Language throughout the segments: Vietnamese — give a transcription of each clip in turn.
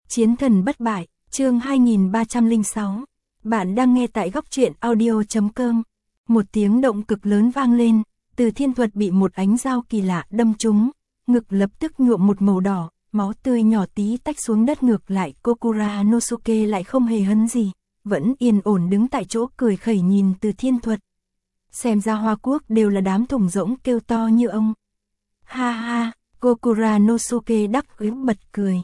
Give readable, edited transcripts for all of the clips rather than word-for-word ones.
Chiến thần bất bại, chương 2306. Bạn đang nghe tại góc truyện audio.com. Một tiếng động cực lớn vang lên, Từ Thiên Thuật bị một ánh dao kỳ lạ đâm trúng, ngực lập tức nhuộm một màu đỏ, máu tươi nhỏ tí tách xuống đất. Ngược lại Kokura Nosuke lại không hề hấn gì, vẫn yên ổn đứng tại chỗ cười khẩy nhìn Từ Thiên Thuật. Xem ra Hoa Quốc đều là đám thùng rỗng kêu to như ông. Ha ha, Kokura Nosuke đắc ý bật cười.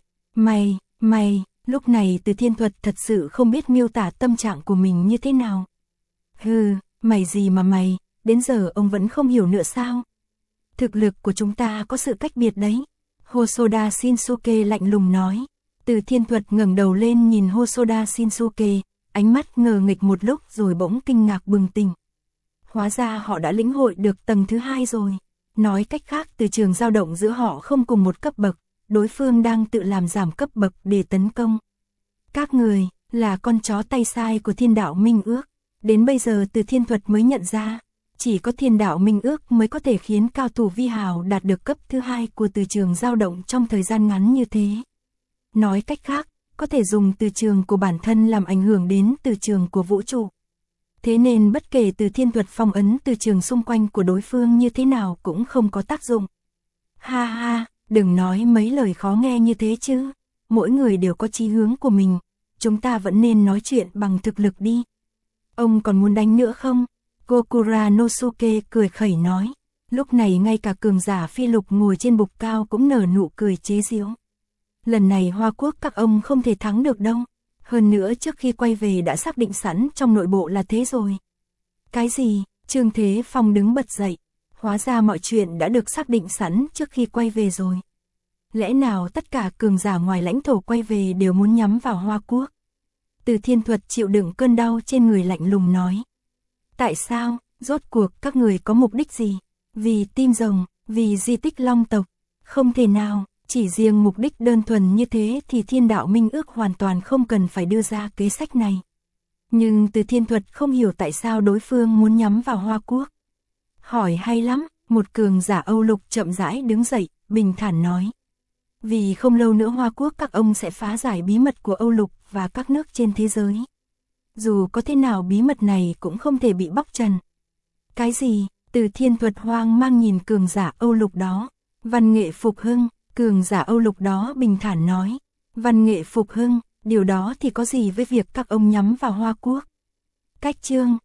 Mày, lúc này Từ Thiên Thuật thật sự không biết miêu tả tâm trạng của mình như thế nào. Hừ, mày gì mà mày, đến giờ ông vẫn không hiểu nữa sao? Thực lực của chúng ta có sự cách biệt đấy. Hosoda Shinsuke lạnh lùng nói. Từ Thiên Thuật ngẩng đầu lên nhìn Hosoda Shinsuke, ánh mắt ngờ nghịch một lúc rồi bỗng kinh ngạc bừng tỉnh. Hóa ra họ đã lĩnh hội được tầng thứ 2 rồi. Nói cách khác, từ trường dao động giữa họ không cùng một cấp bậc, đối phương đang tự làm giảm cấp bậc để tấn công. Các người là con chó tay sai của Thiên Đạo Minh Ước. Đến bây giờ Từ Thiên Thuật mới nhận ra, chỉ có Thiên Đạo Minh Ước mới có thể khiến cao thủ vi hào đạt được cấp thứ 2 của từ trường dao động trong thời gian ngắn như thế. Nói cách khác, có thể dùng từ trường của bản thân làm ảnh hưởng đến từ trường của vũ trụ. Thế nên bất kể Từ Thiên Thuật phong ấn từ trường xung quanh của đối phương như thế nào cũng không có tác dụng. Ha ha, đừng nói mấy lời khó nghe như thế chứ. Mỗi người đều có chí hướng của mình. Chúng ta vẫn nên nói chuyện bằng thực lực đi. Ông còn muốn đánh nữa không? Kokura Nosuke cười khẩy nói. Lúc này ngay cả cường giả phi lục ngồi trên bục cao cũng nở nụ cười chế giễu. Lần này Hoa Quốc các ông không thể thắng được đâu. Hơn nữa trước khi quay về đã xác định sẵn trong nội bộ là thế rồi. Cái gì? Trương Thế Phong đứng bật dậy. Hóa ra mọi chuyện đã được xác định sẵn trước khi quay về rồi. Lẽ nào tất cả cường giả ngoài lãnh thổ quay về đều muốn nhắm vào Hoa Quốc? Từ Thiên Thuật chịu đựng cơn đau trên người lạnh lùng nói. Tại sao? Rốt cuộc các người có mục đích gì? Vì tim rồng, vì di tích Long tộc? Không thể nào, chỉ riêng mục đích đơn thuần như thế thì Thiên Đạo Minh Ước hoàn toàn không cần phải đưa ra kế sách này. Nhưng Từ Thiên Thuật không hiểu tại sao đối phương muốn nhắm vào Hoa Quốc. Hỏi hay lắm, một cường giả Âu Lục chậm rãi đứng dậy, bình thản nói. Vì không lâu nữa Hoa Quốc các ông sẽ phá giải bí mật của Âu Lục và các nước trên thế giới. Dù có thế nào bí mật này cũng không thể bị bóc trần. Cái gì? Từ Thiên Thuật hoang mang nhìn cường giả Âu Lục đó. Văn nghệ phục hưng, cường giả Âu Lục đó bình thản nói. Văn nghệ phục hưng, điều đó thì có gì với việc các ông nhắm vào Hoa Quốc? Cách chương